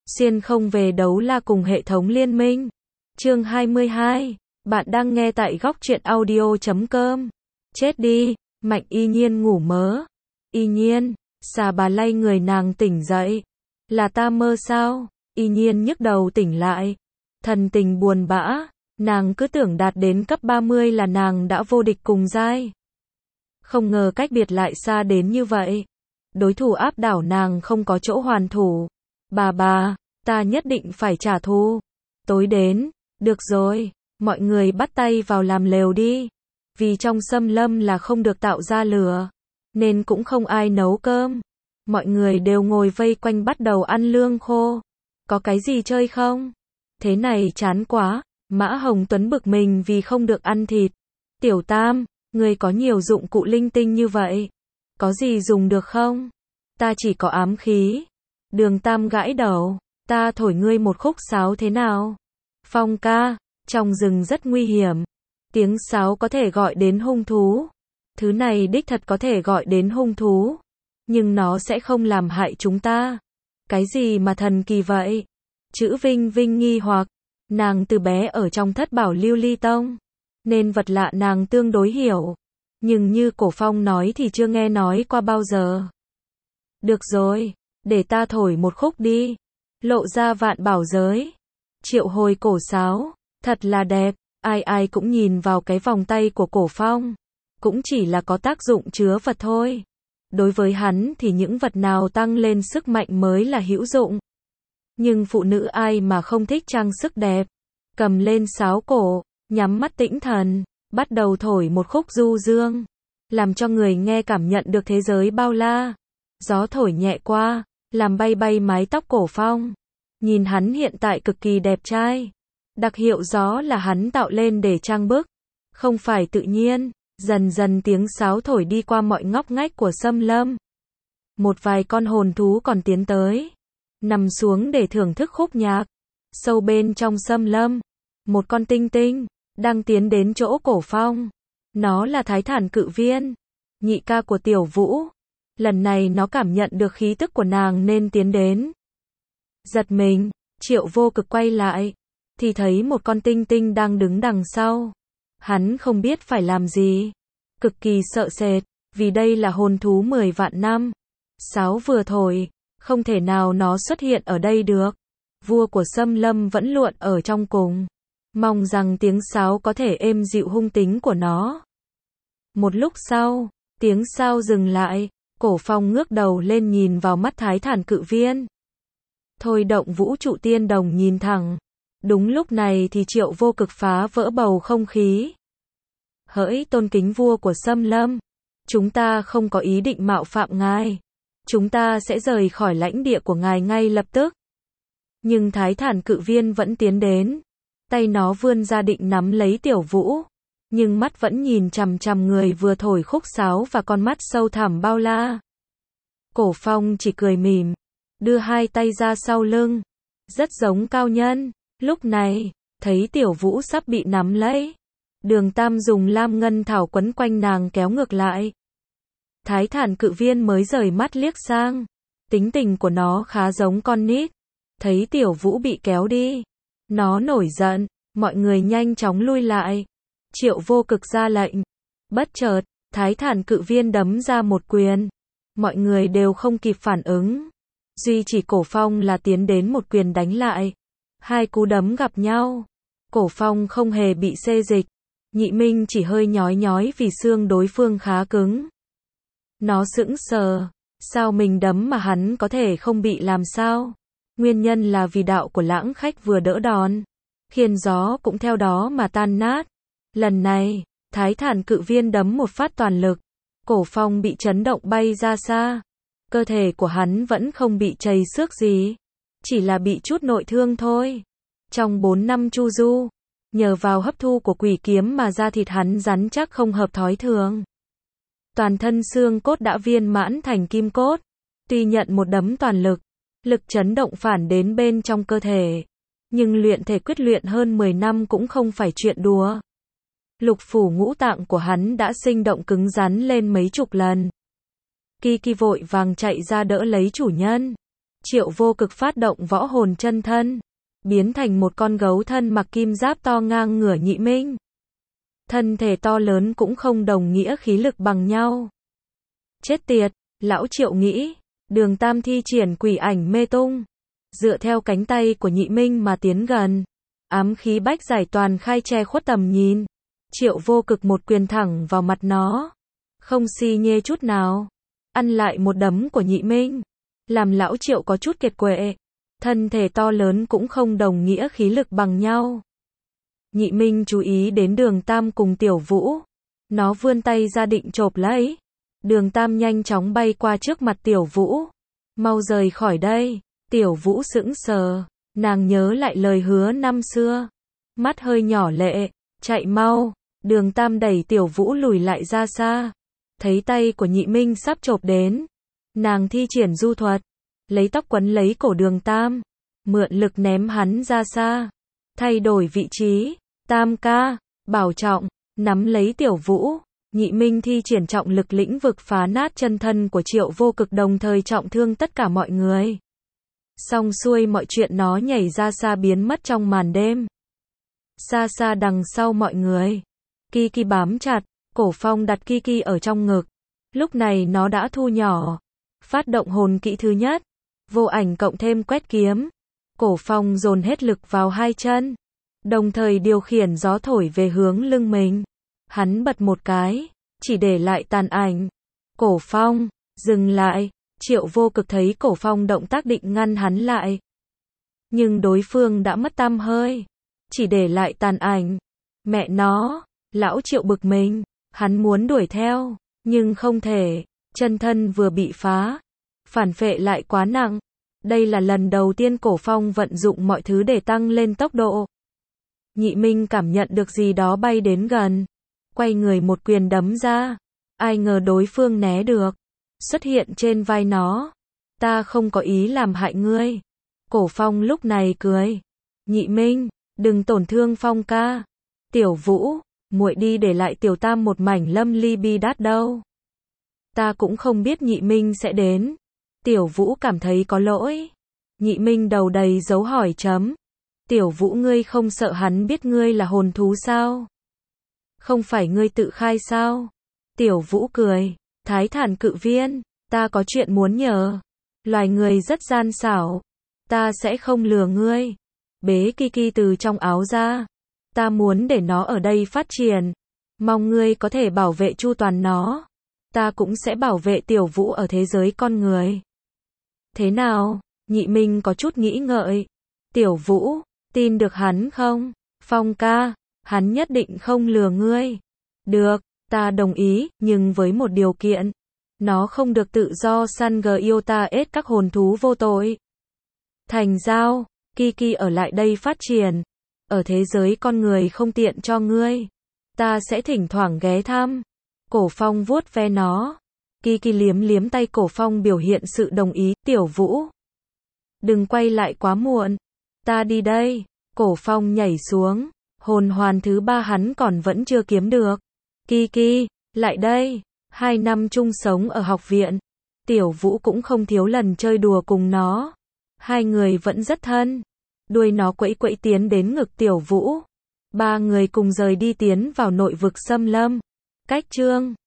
xuyên không về đấu la cùng hệ thống liên minh. Chương 22. Bạn đang nghe tại góc truyện audio.com. Chết đi, Mạnh Y Nhiên ngủ mớ. Y Nhiên, xà bà lay người nàng tỉnh dậy. Là ta mơ sao? Y Nhiên nhức đầu tỉnh lại. Thần tình buồn bã, nàng cứ tưởng đạt đến cấp 30 là nàng đã vô địch cùng giai. Không ngờ cách biệt lại xa đến như vậy. Đối thủ áp đảo nàng không có chỗ hoàn thủ. Bà, ta nhất định phải trả thù. Tối đến, được rồi, mọi người bắt tay vào làm lều đi. Vì trong xâm lâm là không được tạo ra lửa, nên cũng không ai nấu cơm. Mọi người đều ngồi vây quanh bắt đầu ăn lương khô. Có cái gì chơi không? Thế này chán quá. Mã Hồng Tuấn bực mình vì không được ăn thịt. Tiểu Tam, ngươi có nhiều dụng cụ linh tinh như vậy, có gì dùng được không? Ta chỉ có ám khí. Đường Tam gãi đầu, ta thổi ngươi một khúc sáo thế nào? Phong ca, trong rừng rất nguy hiểm. Tiếng sáo có thể gọi đến hung thú. Thứ này đích thật có thể gọi đến hung thú, nhưng nó sẽ không làm hại chúng ta. Cái gì mà thần kỳ vậy? Chữ Vinh Vinh nghi hoặc, nàng từ bé ở trong thất bảo lưu ly tông, nên vật lạ nàng tương đối hiểu. Nhưng như Cổ Phong nói thì chưa nghe nói qua bao giờ. Được rồi, để ta thổi một khúc đi. Lộ ra vạn bảo giới. Triệu hồi cổ sáo, thật là đẹp. Ai cũng nhìn vào cái vòng tay của Cổ Phong. Cũng chỉ là có tác dụng chứa vật thôi. Đối với hắn thì những vật nào tăng lên sức mạnh mới là hữu dụng. Nhưng phụ nữ ai mà không thích trang sức đẹp. Cầm lên sáo cổ, nhắm mắt tĩnh thần, bắt đầu thổi một khúc du dương, làm cho người nghe cảm nhận được thế giới bao la. Gió thổi nhẹ qua, làm bay bay mái tóc Cổ Phong. Nhìn hắn hiện tại cực kỳ đẹp trai. Đặc hiệu gió là hắn tạo lên để trang bức, không phải tự nhiên. Dần dần tiếng sáo thổi đi qua mọi ngóc ngách của xâm lâm. Một vài con hồn thú còn tiến tới, nằm xuống để thưởng thức khúc nhạc. Sâu bên trong xâm lâm, một con tinh tinh đang tiến đến chỗ Cổ Phong. Nó là Thái Thản Cự Viên, nhị ca của Tiểu Vũ. Lần này nó cảm nhận được khí tức của nàng nên tiến đến. Giật mình, Triệu Vô Cực quay lại, thì thấy một con tinh tinh đang đứng đằng sau. Hắn không biết phải làm gì, cực kỳ sợ sệt, vì đây là hồn thú 10 vạn năm. Sáo vừa thổi, không thể nào nó xuất hiện ở đây được. Vua của xâm lâm vẫn luận ở trong cùng, mong rằng tiếng sáo có thể êm dịu hung tính của nó. Một lúc sau, tiếng sáo dừng lại, Cổ Phong ngước đầu lên nhìn vào mắt Thái Thản Cự Viên. Thôi động vũ trụ tiên đồng nhìn thẳng. Đúng lúc này thì Triệu Vô Cực phá vỡ bầu không khí. Hỡi tôn kính vua của xâm lâm, chúng ta không có ý định mạo phạm ngài. Chúng ta sẽ rời khỏi lãnh địa của ngài ngay lập tức. Nhưng Thái Thản Cự Viên vẫn tiến đến. Tay nó vươn ra định nắm lấy Tiểu Vũ. Nhưng mắt vẫn nhìn chằm chằm người vừa thổi khúc sáo và con mắt sâu thẳm bao la. Cổ Phong chỉ cười mỉm, đưa hai tay ra sau lưng. Rất giống cao nhân. Lúc này, thấy Tiểu Vũ sắp bị nắm lấy. Đường Tam dùng lam ngân thảo quấn quanh nàng kéo ngược lại. Thái Thản Cự Viên mới rời mắt liếc sang. Tính tình của nó khá giống con nít. Thấy Tiểu Vũ bị kéo đi, nó nổi giận, mọi người nhanh chóng lui lại. Triệu Vô Cực ra lệnh. Bất chợt, Thái Thản Cự Viên đấm ra một quyền. Mọi người đều không kịp phản ứng. Duy chỉ Cổ Phong là tiến đến một quyền đánh lại. Hai cú đấm gặp nhau. Cổ Phong không hề bị xê dịch. Nhị Minh chỉ hơi nhói nhói vì xương đối phương khá cứng. Nó sững sờ. Sao mình đấm mà hắn có thể không bị làm sao? Nguyên nhân là vì đạo của Lãng Khách vừa đỡ đòn, khiến gió cũng theo đó mà tan nát. Lần này, Thái Thản Cự Viên đấm một phát toàn lực. Cổ Phong bị chấn động bay ra xa. Cơ thể của hắn vẫn không bị chầy xước gì, chỉ là bị chút nội thương thôi. Trong 4 năm chu du, nhờ vào hấp thu của quỷ kiếm mà da thịt hắn rắn chắc không hợp thói thường. Toàn thân xương cốt đã viên mãn thành kim cốt. Tuy nhận một đấm toàn lực, lực chấn động phản đến bên trong cơ thể, nhưng luyện thể quyết luyện hơn 10 năm cũng không phải chuyện đùa. Lục phủ ngũ tạng của hắn đã sinh động cứng rắn lên mấy chục lần. Kiki vội vàng chạy ra đỡ lấy chủ nhân. Triệu Vô Cực phát động võ hồn chân thân, biến thành một con gấu thân mặc kim giáp to ngang ngửa Nhị Minh. Thân thể to lớn cũng không đồng nghĩa khí lực bằng nhau. Chết tiệt, lão Triệu nghĩ, Đường Tam thi triển quỷ ảnh mê tung, dựa theo cánh tay của Nhị Minh mà tiến gần. Ám khí bách giải toàn khai che khuất tầm nhìn. Triệu Vô Cực một quyền thẳng vào mặt nó, không si nhê chút nào, ăn lại một đấm của Nhị Minh, làm lão Triệu có chút kiệt quệ. Thân thể to lớn cũng không đồng nghĩa khí lực bằng nhau. Nhị Minh chú ý đến Đường Tam cùng Tiểu Vũ, nó vươn tay ra định chộp lấy. Đường Tam nhanh chóng bay qua trước mặt Tiểu Vũ, mau rời khỏi đây. Tiểu Vũ sững sờ, nàng nhớ lại lời hứa năm xưa, mắt hơi nhỏ lệ, chạy mau. Đường Tam đẩy Tiểu Vũ lùi lại ra xa, thấy tay của Nhị Minh sắp chộp đến, nàng thi triển du thuật, lấy tóc quấn lấy cổ Đường Tam, mượn lực ném hắn ra xa, thay đổi vị trí. Tam ca, bảo trọng, nắm lấy Tiểu Vũ. Nhị Minh thi triển trọng lực lĩnh vực phá nát chân thân của Triệu Vô Cực, đồng thời trọng thương tất cả mọi người. Xong xuôi mọi chuyện, nó nhảy ra xa biến mất trong màn đêm. Xa xa đằng sau mọi người, Kiki bám chặt, Cổ Phong đặt Kiki ở trong ngực. Lúc này nó đã thu nhỏ, phát động hồn kỹ thứ nhất, vô ảnh cộng thêm quét kiếm. Cổ Phong dồn hết lực vào hai chân, đồng thời điều khiển gió thổi về hướng lưng mình. Hắn bật một cái, chỉ để lại tàn ảnh. Cổ Phong, dừng lại. Triệu Vô Cực thấy Cổ Phong động tác định ngăn hắn lại, nhưng đối phương đã mất tăm hơi, chỉ để lại tàn ảnh. Mẹ nó, lão Triệu bực mình, hắn muốn đuổi theo, nhưng không thể, chân thân vừa bị phá, phản phệ lại quá nặng. Đây là lần đầu tiên Cổ Phong vận dụng mọi thứ để tăng lên tốc độ. Nhị Minh cảm nhận được gì đó bay đến gần, quay người một quyền đấm ra, ai ngờ đối phương né được, xuất hiện trên vai nó. Ta không có ý làm hại ngươi. Cổ Phong lúc này cười. Nhị Minh, đừng tổn thương Phong ca. Tiểu Vũ, muội đi để lại Tiểu Tam một mảnh lâm ly bi đát đâu. Ta cũng không biết Nhị Minh sẽ đến. Tiểu Vũ cảm thấy có lỗi. Nhị Minh đầu đầy dấu hỏi chấm. Tiểu Vũ, ngươi không sợ hắn biết ngươi là hồn thú sao? Không phải ngươi tự khai sao? Tiểu Vũ cười. Thái Thản Cự Viên, ta có chuyện muốn nhờ. Loài người rất gian xảo, ta sẽ không lừa ngươi. Bế Kiki từ trong áo ra. Ta muốn để nó ở đây phát triển. Mong ngươi có thể bảo vệ chu toàn nó. Ta cũng sẽ bảo vệ Tiểu Vũ ở thế giới con người. Thế nào? Nhị Minh có chút nghĩ ngợi. Tiểu Vũ, tin được hắn không? Phong ca, hắn nhất định không lừa ngươi. Được, ta đồng ý, nhưng với một điều kiện. Nó không được tự do săn Giota S các hồn thú vô tội. Thành giao, Kiki ở lại đây phát triển. Ở thế giới con người không tiện cho ngươi. Ta sẽ thỉnh thoảng ghé thăm. Cổ Phong vuốt ve nó. Kiki liếm liếm tay Cổ Phong biểu hiện sự đồng ý. Tiểu Vũ, đừng quay lại quá muộn. Ta đi đây. Cổ Phong nhảy xuống. Hồn hoàn thứ 3 hắn còn vẫn chưa kiếm được. Kiki, lại đây. 2 năm chung sống ở học viện, Tiểu Vũ cũng không thiếu lần chơi đùa cùng nó. Hai người vẫn rất thân. Đuôi nó quẫy quẫy tiến đến ngực Tiểu Vũ. 3 người cùng rời đi tiến vào nội vực xâm lâm. Cách chương